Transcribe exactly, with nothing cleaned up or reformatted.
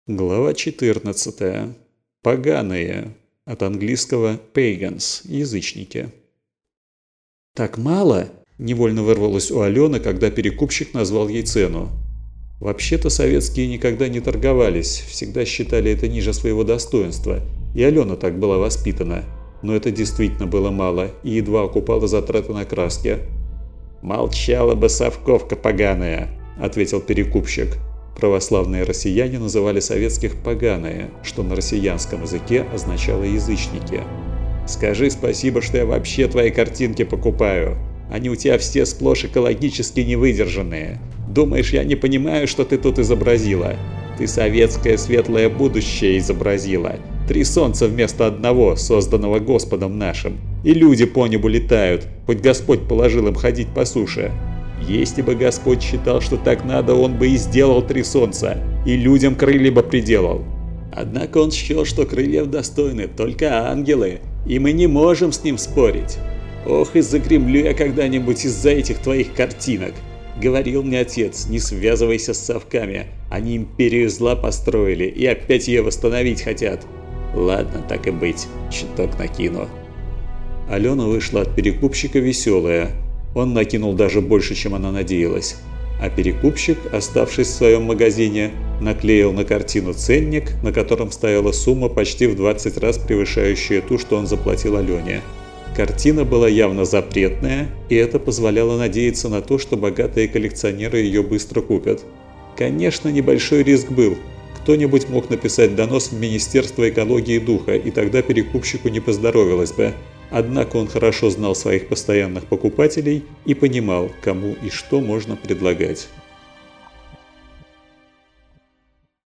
Глава четырнадцатая. Поганые. От английского pagans – язычники. «Так мало?» – невольно вырвалось у Алены, когда перекупщик назвал ей цену. Вообще-то советские никогда не торговались, всегда считали это ниже своего достоинства, и Алена так была воспитана. Но это действительно было мало и едва окупало затраты на краски. «Молчала бы совковка поганая», – ответил перекупщик. Православные россияне называли советских «поганые», что на россиянском языке означало «язычники». «Скажи спасибо, что я вообще твои картинки покупаю. Они у тебя все сплошь экологически невыдержанные. Думаешь, я не понимаю, что ты тут изобразила? Ты советское светлое будущее изобразила. Три солнца вместо одного, созданного Господом нашим. И люди по небу летают, хоть Господь положил им ходить по суше. Если бы Господь считал, что так надо, он бы и сделал три солнца, и людям крылья бы приделал. Однако он счел, что крыльев достойны только ангелы, и мы не можем с ним спорить. Ох, и загремлю я когда-нибудь из-за этих твоих картинок. Говорил мне отец, не связывайся с совками, они империю зла построили и опять ее восстановить хотят. Ладно, так и быть, чуток накину». Алена вышла от перекупщика веселая. Он накинул даже больше, чем она надеялась. А перекупщик, оставшись в своем магазине, наклеил на картину ценник, на котором стояла сумма почти в двадцать раз превышающая ту, что он заплатил Алене. Картина была явно запретная, и это позволяло надеяться на то, что богатые коллекционеры ее быстро купят. Конечно, небольшой риск был. Кто-нибудь мог написать донос в Министерство экологии и духа, и тогда перекупщику не поздоровилось бы. Однако он хорошо знал своих постоянных покупателей и понимал, кому и что можно предлагать.